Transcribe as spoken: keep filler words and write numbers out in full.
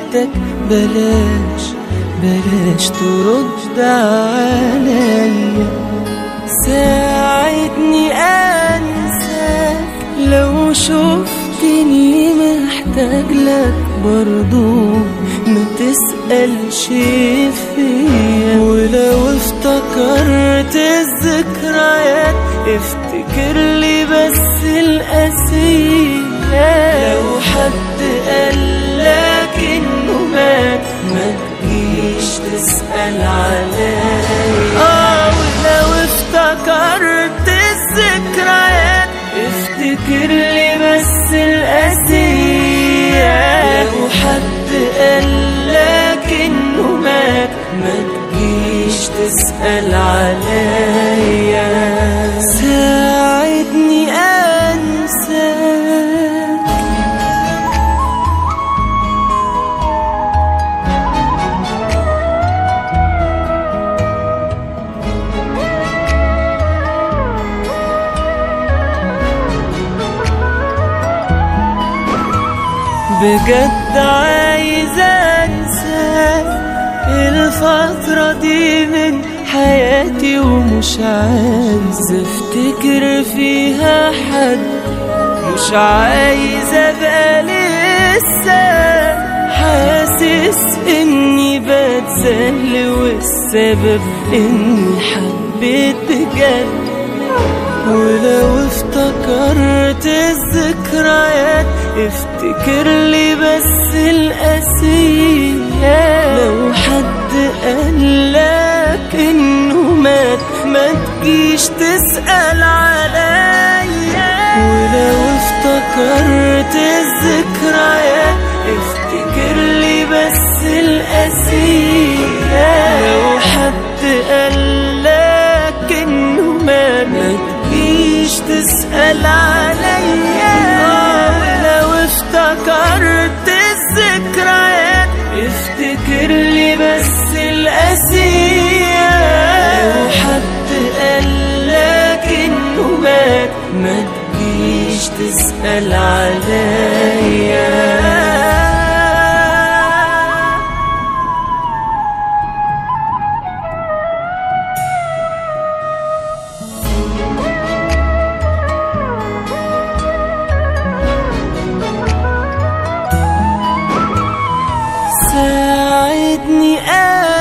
لقيتك بلاش بلاش ترد عليا. ساعدني انساك لو شفتني محتاج لك برضو ما تسألش فيا. ولو افتكرت الذكريات افتكر لي بس القاسية. لو حد قالك انه مات ما تجيش تسأل عليا. اه ولو افتكرت الذكريات افتكر لي بس القاسية. لو حد قالك انه مات ما تجيش تسأل عليا. ساعدني انساك. بجد عايز انساك الفترة دي من حياتي، ومش عايز افتكر فيها حد. مش عايز ابقى لسه حاسس اني بتذل والسبب اني حبيت بجد. ولو افتكرت الذكريات افتكر لي بس القاسية. لو حد قالك انه مات ما تجيش تسأل عليا. ولو افتكرت الذكريات افتكر لي بس القاسية. لو حد قالك انه مات ما تجيش تسأل عليا. لو افتكرت الذكريات افتكر لي بس القاسية. لو حد قالك انه مات ما تجيش تسأل عليا. ساعدني